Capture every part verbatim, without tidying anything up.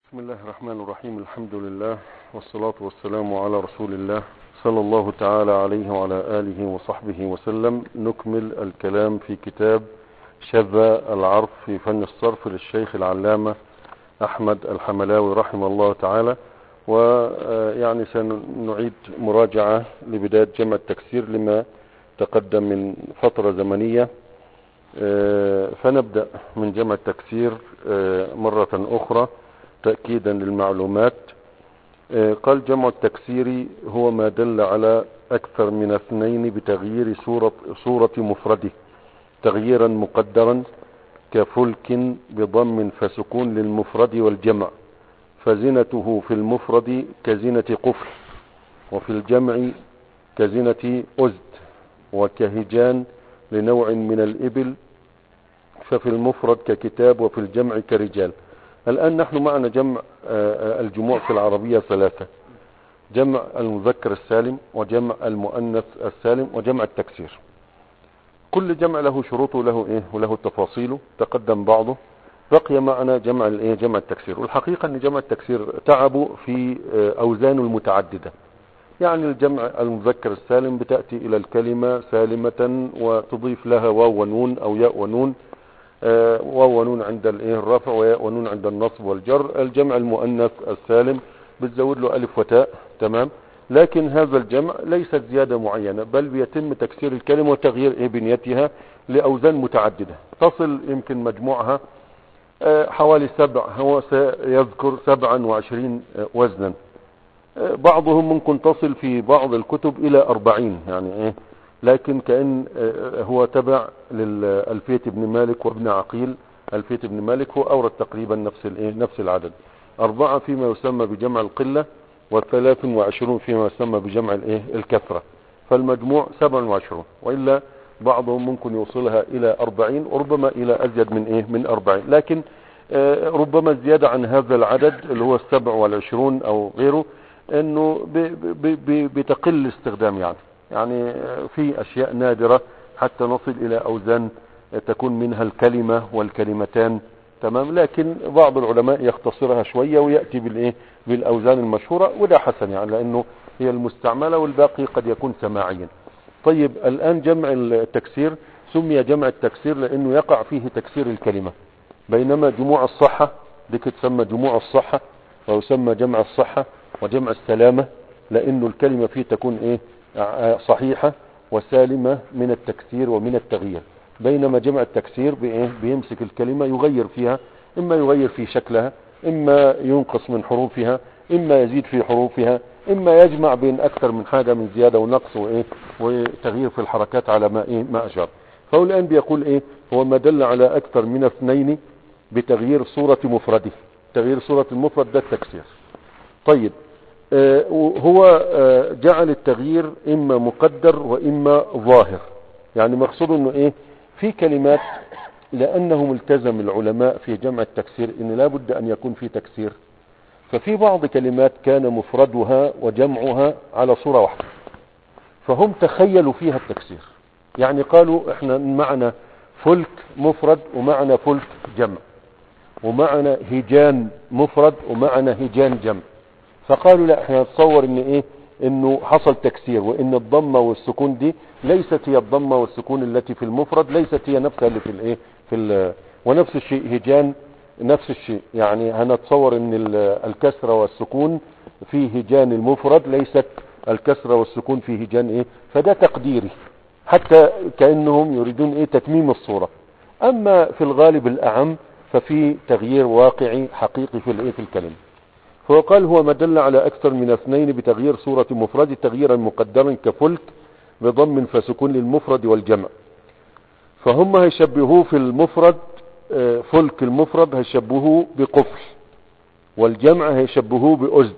بسم الله الرحمن الرحيم. الحمد لله والصلاة والسلام على رسول الله صلى الله تعالى عليه وعلى آله وصحبه وسلم. نكمل الكلام في كتاب شذا العرف في فن الصرف للشيخ العلامة أحمد الحملاوي رحمه الله تعالى، ويعني سنعيد مراجعة لبداية جمع التكسير لما تقدم من فترة زمنية. فنبدأ من جمع التكسير مرة أخرى تأكيدا للمعلومات. قال جمع التكسير هو ما دل على أكثر من اثنين بتغيير صورة, صورة مفرده تغييرا مقدرا كفلك بضم فسكون للمفرد والجمع، فزنته في المفرد كزنة قفل، وفي الجمع كزنة أزد، وكهجان لنوع من الإبل، ففي المفرد ككتاب، وفي الجمع كرجال. الآن نحن معنا جمع الجموع في العربية ثلاثة: جمع المذكر السالم، وجمع المؤنث السالم، وجمع التكسير. كل جمع له شروطه وله ايه وله تفاصيله، تقدم بعضه. بقي معنا جمع الايه جمع التكسير. والحقيقة ان جمع التكسير تعبوا في اوزانه المتعددة. يعني الجمع المذكر السالم بتأتي الى الكلمة سالمة وتضيف لها واو ونون او ياء ونون، واو ونون عند الايه الرفع، وياء ونون عند النصب والجر. الجمع المؤنث السالم بتزود له الف وتاء، تمام. لكن هذا الجمع ليست زيادة معينة، بل بيتم تكسير الكلمة وتغيير ايه بنيتها لأوزان متعددة تصل يمكن مجموعها حوالي سبع. هو سيذكر سبعا وعشرين وزنا. بعضهم ممكن تصل في بعض الكتب الى اربعين، يعني ايه، لكن كأن هو تبع للألفية ابن مالك وابن عقيل. ألفية ابن مالك هو أورد تقريبا نفس الايه نفس العدد، أربعة فيما يسمى بجمع القلة، والثلاث وعشرون فيما يسمى بجمع الايه الكثرة. فالمجموع سبع وعشرون، وإلا بعضهم ممكن يوصلها إلى أربعين، وربما إلى أزيد من ايه من أربعين. لكن ربما زيادة عن هذا العدد اللي هو السبع والعشرون أو غيره، إنه بتقل استخدام. يعني يعني في أشياء نادرة حتى نصل إلى أوزان تكون منها الكلمة والكلمتان، تمام. لكن بعض العلماء يختصرها شوية ويأتي بالإيه بالأوزان المشهورة، وده حسن يعني، لأنه هي المستعملة والباقي قد يكون سماعيا. طيب الآن جمع التكسير سمي جمع التكسير لأنه يقع فيه تكسير الكلمة، بينما جموع الصحة ديك تسمى جموع الصحة، ويسمى جمع الصحة وجمع السلامة، لأنه الكلمة فيه تكون إيه صحيحة وسالمة من التكسير ومن التغيير. بينما جمع التكسير بإيه بيمسك الكلمة يغير فيها، إما يغير في شكلها، إما ينقص من حروفها، إما يزيد في حروفها، إما يجمع بين أكثر من حاجة من زيادة ونقص وإيه وتغيير في الحركات على ما إيه ما أشار. فهو الآن بيقول إيه هو ما دل على أكثر من اثنين بتغيير صورة مفرده. تغيير صورة المفرد ده التكسير. طيب آه هو آه جعل التغيير إما مقدر وإما ظاهر. يعني مقصود إنه إيه في كلمات لأنهم التزم العلماء في جمع التكسير إن لا بد أن يكون في تكسير، ففي بعض كلمات كان مفردها وجمعها على صورة واحدة، فهم تخيلوا فيها التكسير. يعني قالوا احنا معنا فلك مفرد ومعنا فلك جمع، ومعنا هجان مفرد ومعنا هجان جمع، فقالوا لا احنا نتصور ان ايه انه حصل تكسير، وان الضمة والسكون دي ليست هي الضمة والسكون التي في المفرد، ليست هي نفسها اللي في الايه في ال ونفس الشيء هجان نفس الشيء. يعني هنتصور ان الكسرة والسكون في هجان المفرد ليست الكسرة والسكون في هجان ايه، فده تقديري حتى كأنهم يريدون ايه تتميم الصورة. اما في الغالب الاعم ففي تغيير واقعي حقيقي في الايه في الكلمة. فهو قال هو ما دل على أكثر من اثنين بتغيير صورة مفرد تغييرا مقدرا كفلك بضم فسكون للمفرد والجمع. فهم هيشبهوه في المفرد فلك المفرد هيشبهوه بقفل، والجمع هيشبهوه بأزد،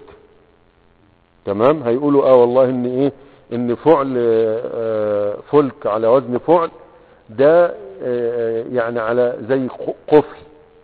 تمام. هيقولوا اه والله ان ايه ان فعل فلك على وزن فعل ده يعني على زي قفل،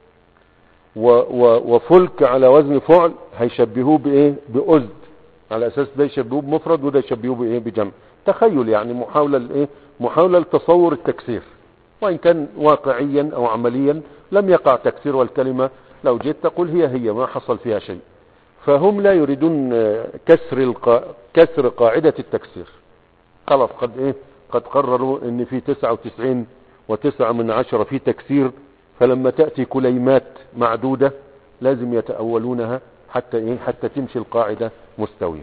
وفلك على وزن فعل هيشبهوه بايه بأزد، على اساس ده يشبهوه بمفرد وده يشبهوه بايه بجمع. تخيل يعني محاولة لايه محاولة لتصور التكسير، وان كان واقعيا او عمليا لم يقع تكسير، والكلمة لو جيت تقول هي هي ما حصل فيها شيء. فهم لا يريدون كسر القا... كسر قاعدة التكسير. خلاص قد ايه قد قرروا ان في تسعة وتسعين وتسعة من عشرة في تكسير، فلما تأتي كليمات معدودة لازم يتأولونها حتى ايه حتى تمشي القاعدة مستوية.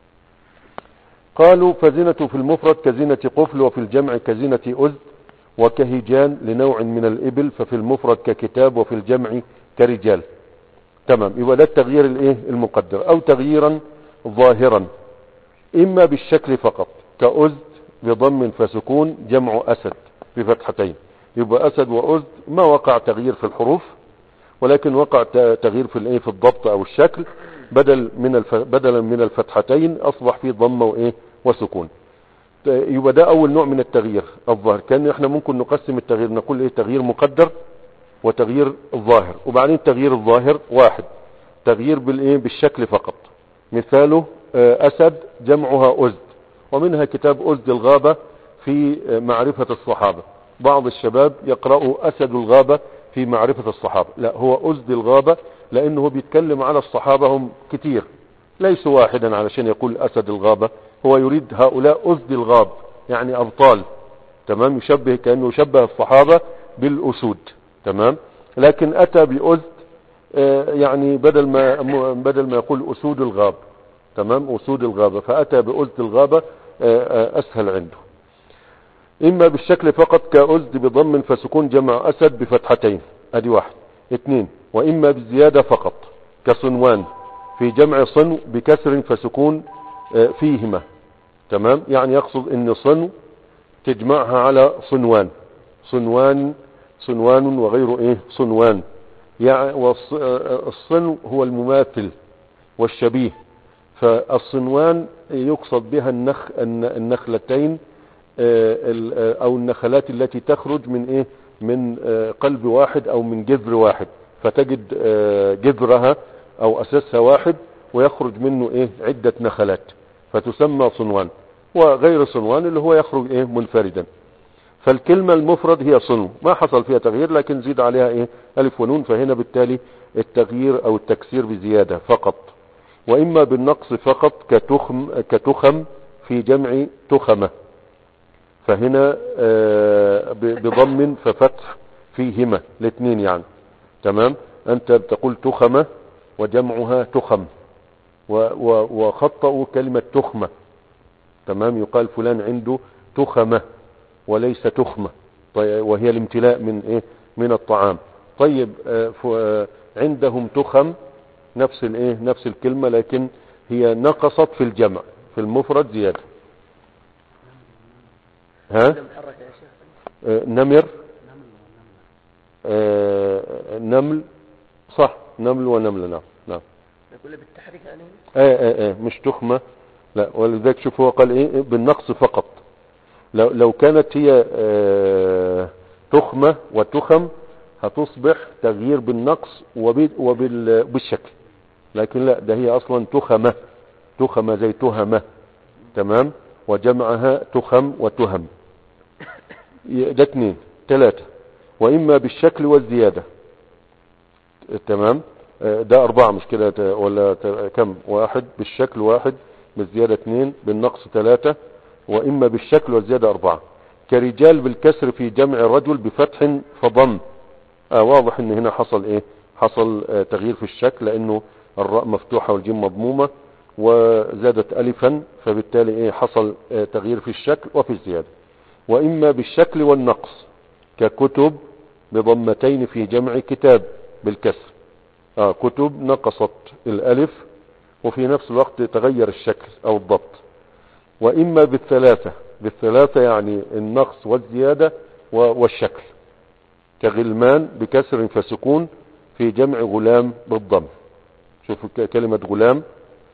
قالوا فزنة في المفرد كزنة قفل، وفي الجمع كزنة أزد، وكهجان لنوع من الإبل، ففي المفرد ككتاب وفي الجمع كرجال. تمام. يبقى ده التغيير الايه المقدر، او تغييرا ظاهرا اما بالشكل فقط كأزد بضم فسكون جمع أسد بفتحتين. يبقى أسد وأزد ما وقع تغيير في الحروف، ولكن وقع تغيير في الايه في الضبط او الشكل. بدل من الف... بدلا من الفتحتين اصبح فيه ضمه وايه وسكون. يبقى ده اول نوع من التغيير الظاهر. كان احنا ممكن نقسم التغيير نقول ايه تغيير مقدر وتغيير الظاهر. وبعدين التغيير الظاهر واحد تغيير بالايه بالشكل فقط، مثاله أسد جمعها أزد، ومنها كتاب أزد الغابة في معرفة الصحابة. بعض الشباب يقرأوا أسد الغابة في معرفة الصحابة، لا هو أزد الغابة، لأنه بيتكلم على الصحابة هم كتير ليسوا واحدا علشان يقول أسد الغابة. هو يريد هؤلاء أزد الغاب يعني أبطال. تمام. يشبه كأنه يشبه الصحابة بالأسود. تمام. لكن أتى بأزد يعني بدل ما بدل ما يقول أسود الغاب. تمام. أسود الغابة، فأتى بأزد الغابة أسهل عنده. إما بالشكل فقط كأزد بضم فسكون جمع أسد بفتحتين، ادي واحد. اثنين وإما بالزيادة فقط كصنوان في جمع صنو بكسر فسكون فيهما. تمام. يعني يقصد ان صنو تجمعها على صنوان، صنوان صنوان وغير ايه صنوان. يعني والصنو هو المماثل والشبيه، فالصنوان يقصد بها النخ النخلتين او النخلات التي تخرج من ايه من قلب واحد او من جذر واحد، فتجد جذرها او اساسها واحد ويخرج منه ايه عدة نخلات، فتسمى صنوان. وغير صنوان اللي هو يخرج ايه منفردا. فالكلمة المفرد هي صنو ما حصل فيها تغيير، لكن زيد عليها ايه الف ونون، فهنا بالتالي التغيير او التكسير بزيادة فقط. واما بالنقص فقط كتخم كتخم في جمع تخمة، فهنا بضم ففتح فيهما الاثنين يعني. تمام. انت بتقول تخمة وجمعها تخم، وخطأوا كلمة تخمة. تمام. يقال فلان عنده تخمة وليس تخمة، طيب وهي الامتلاء من ايه من الطعام. طيب عندهم تخم نفس الايه نفس الكلمة، لكن هي نقصت في الجمع، في المفرد زيادة. ها آه نمر آه نمل صح، نمل ونمل. نعم نعم. نقول بالتحريك يعني اه اه اه مش تخمة، لا. ولذلك شوف هو قال ايه بالنقص فقط. لو لو كانت هي آه تخمة وتخم هتصبح تغيير بالنقص وبالشكل، لكن لا، ده هي اصلا تخمة، تخمة زي تهمة. تمام. وجمعها تخم وتهم. ده اثنين. ثلاثة واما بالشكل والزيادة. تمام. ده اربعة مش كده ولا كم؟ واحد بالشكل، واحد بالزيادة، اثنين بالنقص، ثلاثة. واما بالشكل والزيادة اربعة. كرجال بالكسر في جمع رجل بفتح فضم. آه واضح ان هنا حصل ايه حصل آه تغيير في الشكل، لانه الراء مفتوحة والجيم مضمومة وزادت الفا، فبالتالي ايه حصل آه تغيير في الشكل وفي الزيادة. واما بالشكل والنقص ككتب بضمتين في جمع كتاب بالكسر. آه كتب نقصت الالف وفي نفس الوقت تغير الشكل او الضبط. واما بالثلاثة، بالثلاثة يعني النقص والزيادة والشكل كغلمان بكسر فسكون في جمع غلام بالضم. شوفوا كلمة غلام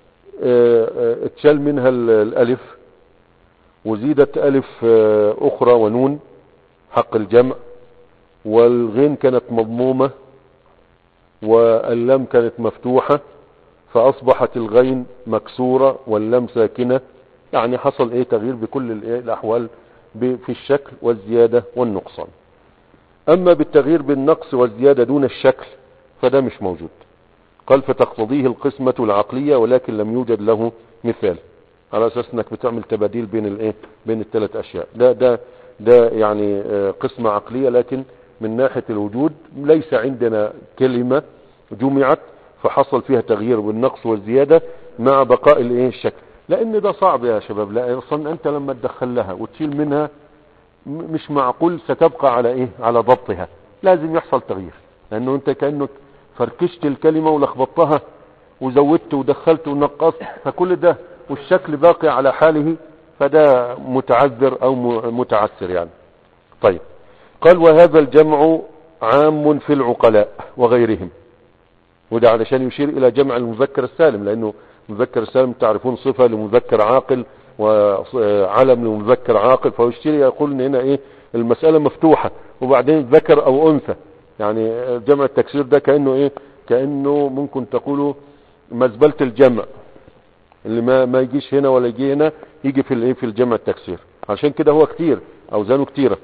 اتشال منها الالف وزيدت الف اخرى ونون حق الجمع، والغين كانت مضمومة واللام كانت مفتوحة، فاصبحت الغين مكسورة واللام ساكنة. يعني حصل ايه تغيير بكل الاحوال في الشكل والزيادة والنقصان. اما بالتغيير بالنقص والزيادة دون الشكل فده مش موجود. قال فتقتضيه القسمة العقلية ولكن لم يوجد له مثال، على اساس انك بتعمل تباديل بين الايه بين الثلاث اشياء. ده ده ده يعني قسمة عقلية، لكن من ناحية الوجود ليس عندنا كلمة جمعت فحصل فيها تغيير بالنقص والزيادة مع بقاء الايه الشكل، لان ده صعب يا شباب. لا اصلا انت لما تدخل لها وتشيل منها مش معقول ستبقى على ايه على ضبطها، لازم يحصل تغيير، لانه انت كأنك فركشت الكلمة ولخبطتها وزودت ودخلت ونقصت، فكل ده والشكل باقي على حاله، فده متعذر او متعسر يعني. طيب قال وهذا الجمع عام في العقلاء وغيرهم، وده علشان يشير الى جمع المذكر السالم، لانه المذكر السالم تعرفون صفة لمذكر عاقل وعلم لمذكر عاقل، فيشير يقول ان هنا ايه المسألة مفتوحة وبعدين ذكر او انثى. يعني جمع التكسير ده كأنه ايه كأنه ممكن تقولوا مزبلة الجمع اللي ما ما يجيش هنا ولا يجي هنا، يجي في الايه في الجمع التكسير، عشان كده هو كتير اوزانه كتيرة.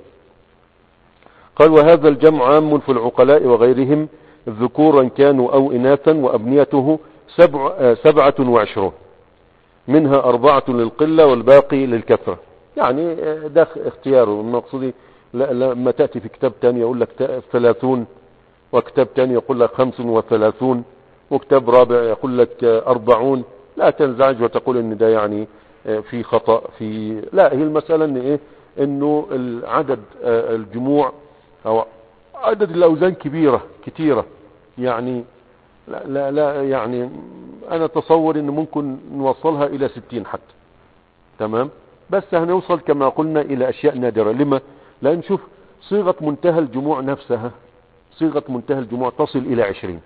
قال وهذا الجمع عام في العقلاء وغيرهم ذكورا كانوا او اناثا، وابنيته سبع سبعة وعشرون، منها اربعة للقلة والباقي للكثرة. يعني ده اختياره المقصودي. لما تأتي في كتاب تاني يقول لك ثلاثون، وكتاب تاني يقول لك خمس وثلاثون، وكتاب رابع يقول لك أربعون، لا تنزعج وتقول ان ده يعني في خطأ في، لا هي المسألة ان ايه انه العدد الجموع او عدد الاوزان كبيرة كتيرة، يعني لا لا, لا يعني انا تصور ان ممكن نوصلها الى ستين حتى، تمام، بس هنوصل كما قلنا الى اشياء نادرة. لما لا نشوف صيغة منتهى الجموع نفسها، صيغة منتهى الجموع تصل الى عشرين،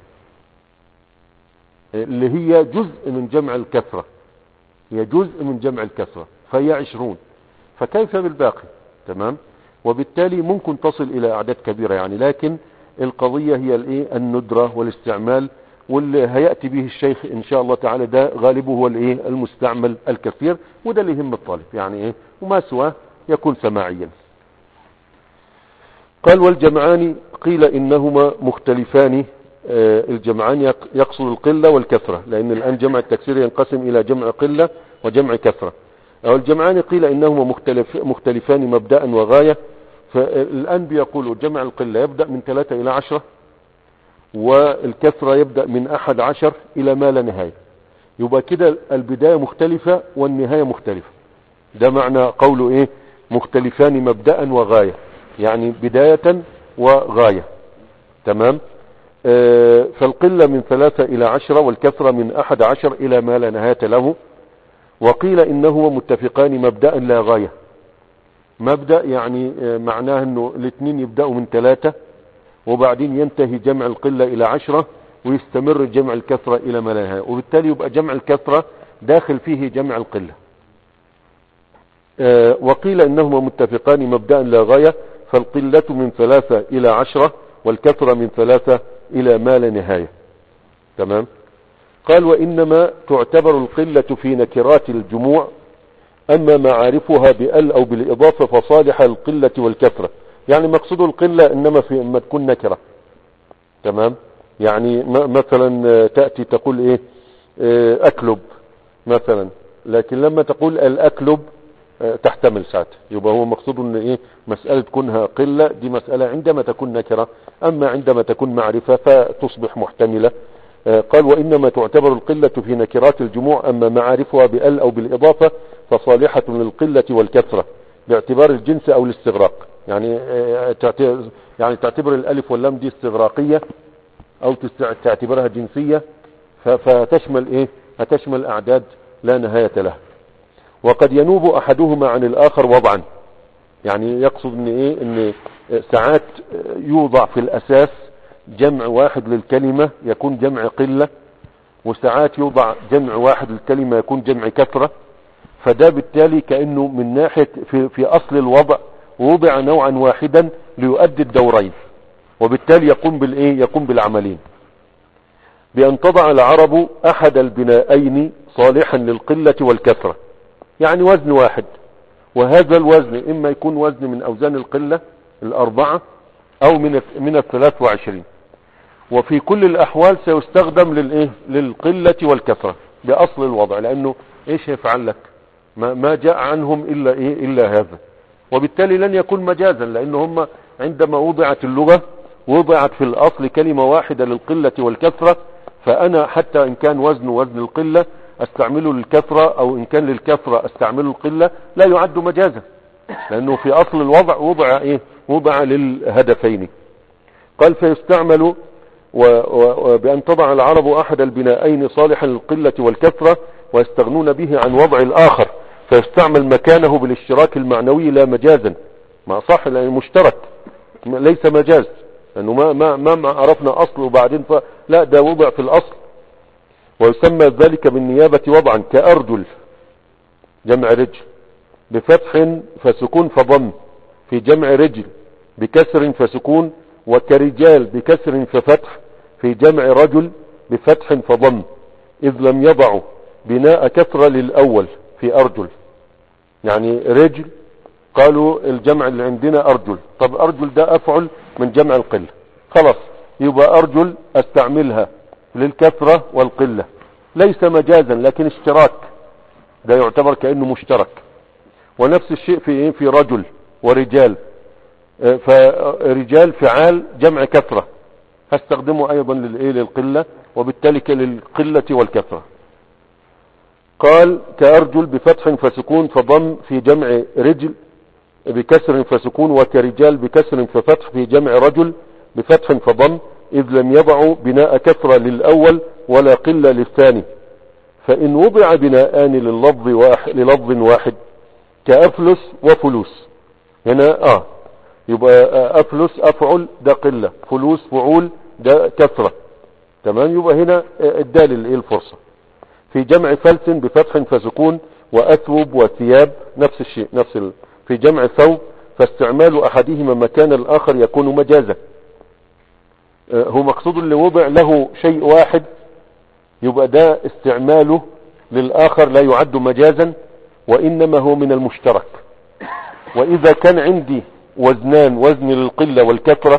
اللي هي جزء من جمع الكثرة، هي جزء من جمع الكثرة فهي عشرون، فكيف بالباقي؟ تمام. وبالتالي ممكن تصل الى اعداد كبيرة يعني، لكن القضية هي الايه الندرة والاستعمال، واللي هيأتي به الشيخ ان شاء الله تعالى ده غالبه هو الايه المستعمل الكثير، وده اللي يهم الطالب يعني ايه، وما سواه يكون سماعيا. قال والجمعان قيل انهما مختلفان. آه الجمعان يقصد القلة والكثرة، لان الان جمع التكسير ينقسم الى جمع قلة وجمع كثرة. والجمعان قيل انهما مختلف مختلفان مبدأ وغاية، فالان بيقولوا جمع القلة يبدأ من ثلاثة الى عشرة، والكثرة يبدأ من احد عشر الى ما لا نهاية. يبقى كده البداية مختلفة والنهاية مختلفة، ده معنى قوله ايه مختلفان مبدأ وغاية، يعني بداية وغاية، تمام. آه فالقلة من ثلاثة الى عشرة والكثرة من احد عشر الى ما لا نهاية له. وقيل انهما متفقان مبدأ لا غاية. مبدأ يعني آه معناه انه الاثنين يبدأوا من ثلاثة وبعدين ينتهي جمع القلة الى عشرة ويستمر جمع الكثرة الى ما لا نهاية، وبالتالي يبقى جمع الكثرة داخل فيه جمع القلة. آه وقيل انهما متفقان مبدأ لا غاية، فالقلة من ثلاثة الى عشرة والكثرة من ثلاثة الى ما لا نهاية، تمام. قال وانما تعتبر القلة في نكرات الجموع، اما معارفها بال او بالاضافة فصالحة للقلة والكثرة. يعني مقصود القلة انما في اما تكون نكرة، تمام. يعني مثلا تأتي تقول ايه اه اكلب مثلا، لكن لما تقول الاكلب اه تحتمل ساعتها، يبقى هو مقصود ان ايه مسألة كونها قلة دي مسألة عندما تكون نكرة، اما عندما تكون معرفة فتصبح محتملة. اه قال وانما تعتبر القلة في نكرات الجموع، اما معارفها بال او بالاضافة فصالحة للقلة والكثرة باعتبار الجنس او الاستغراق. يعني اه يعني تعتبر الالف واللام دي استغراقية او تعتبرها جنسية، فتشمل ايه هتشمل اعداد لا نهاية لها. وقد ينوب احدهما عن الاخر وضعا، يعني يقصد ان ايه ان ساعات يوضع في الاساس جمع واحد للكلمة يكون جمع قلة، وساعات يوضع جمع واحد للكلمة يكون جمع كثرة، فده بالتالي كأنه من ناحية في, في اصل الوضع وضع نوعا واحدا ليؤدي الدورين، وبالتالي يقوم بالايه يقوم بالعملين. بأن تضع العرب احد البنائين صالحا للقلة والكثرة، يعني وزن واحد، وهذا الوزن اما يكون وزن من اوزان القلة الاربعة او من من الثلاث وعشرين. وفي كل الأحوال سيستخدم للإيه للقلة والكثرة بأصل الوضع، لأنه إيش يفعل لك؟ ما, ما جاء عنهم إلا إيه إلا هذا، وبالتالي لن يكون مجازا، لأن هم عندما وضعت اللغة وضعت في الأصل كلمة واحدة للقلة والكثرة، فأنا حتى إن كان وزن وزن القلة استعمله للكثرة، أو إن كان للكثرة استعمله القلة، لا يعد مجازا، لأنه في أصل الوضع وضع إيه وضع للهدفين. قال فيستعمل وبأن تضع العرب أحد البنائين صالحا للقلة والكثرة ويستغنون به عن وضع الآخر، فيستعمل مكانه بالاشتراك المعنوي لا مجازا. ما صح، لأنه مشترك ليس مجاز، لأنه ما, ما, ما عرفنا أصل وبعدين ف... لا، ده وضع في الأصل. ويسمى ذلك بالنيابة وضعا، كأرجل جمع رجل بفتح فسكون فضم في جمع رجل بكسر فسكون، وكرجال بكسر ففتح في جمع رجل بفتح فضم، إذ لم يضعوا بناء كثرة للأول في أرجل. يعني رجل قالوا الجمع اللي عندنا أرجل، طب أرجل ده أفعل من جمع القلة، خلاص يبقى أرجل استعملها للكثرة والقلة، ليس مجازا لكن اشتراك، ده يعتبر كأنه مشترك. ونفس الشيء في ايه في رجل ورجال، فرجال فعال جمع كثرة هستخدمه ايضا للايه للقلة، وبالتالي للقلة والكثرة. قال كأرجل بفتح فسكون فضم في جمع رجل بكسر فسكون، وكرجال بكسر ففتح في جمع رجل بفتح فضم، إذ لم يضعوا بناء كثرة للأول ولا قلة للثاني. فإن وضع بناءان لللفظ واحد, للفظ واحد كأفلس وفلوس، هنا آه يبقى أفلس أفعل ده قلة، فلوس فعول ده كثرة، تمام. يبقى هنا الدال الفرصة. في جمع فلس بفتح فسكون، وأثوب وثياب نفس الشيء نفس ال... في جمع ثوب، فاستعمال أحدهما مكان الآخر يكون مجازا. هو مقصود اللي وضع له شيء واحد، يبقى ده استعماله للآخر لا يعد مجازا، وإنما هو من المشترك. وإذا كان عندي وزنان، وزن للقلة والكثرة،